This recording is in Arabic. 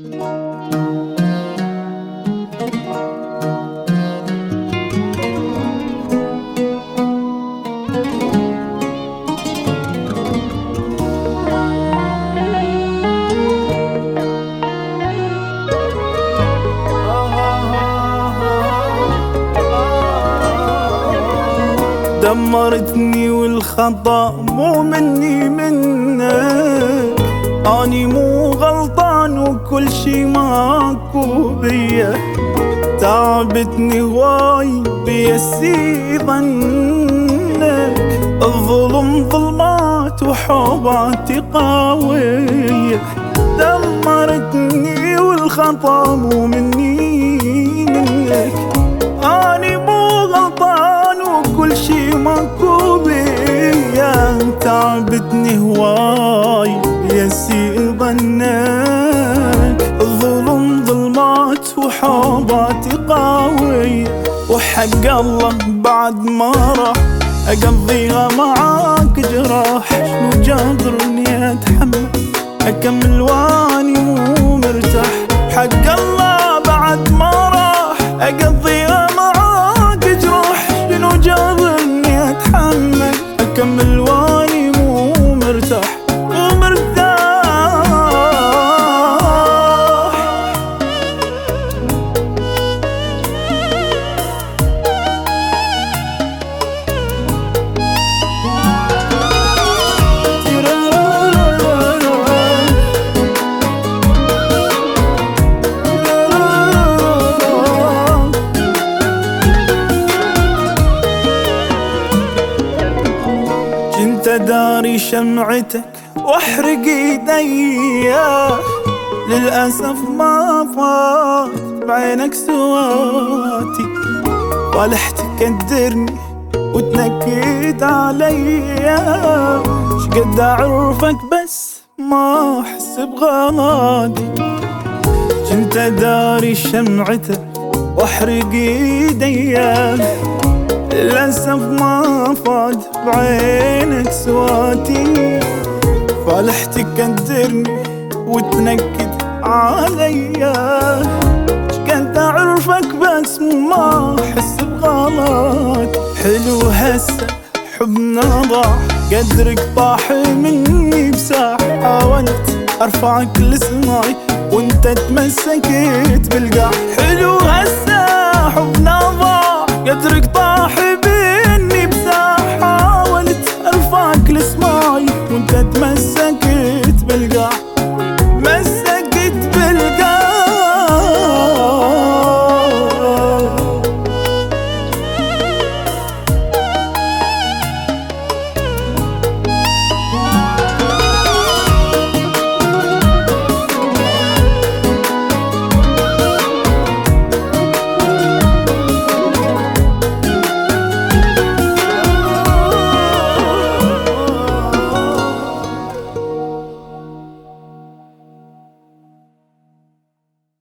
دمرتني والخطأ مو مني منك، أني مو غلطان وكل شي ماكو بيا. تعبتني هواي بيسي ظنك، الظلم ظلمات وحوباتي قوية. دمرتني والخطأ مو مني منك، أني مو غلطان وكل شي ماكو بيا. تعبتني هواي يسيء ظنك، الظلم ظلمات وحوباتي قوية. وحق الله بعد ما راح أقضيها معاك جراح، شنو جابرني أتحمل أكمل واني مو مرتاح. حق الله بعد ما راح أقضيها معاك جراح، شنو جابرني أتحمل أكمل واني مو مرتاح مو مرتاح. كنت داري شمعتك واحرق ايديا، للأسف ما فات بعينك سواتي. طالح تقدرني وتنكد عليا، شقد اعرفك بس ما احس بغلطي. كنت داري شمعتك واحرق ايديا، للأسف ما فات بعينك سواتي. فالح تقدرني وتنكد عليا، شكنت أعرفك بس ما أحس بغلط. حلو هسه حبنا ضاع، قدرك طاح مني بساح. حاولت أرفعك لسماي وانت تمسكت بالقاع.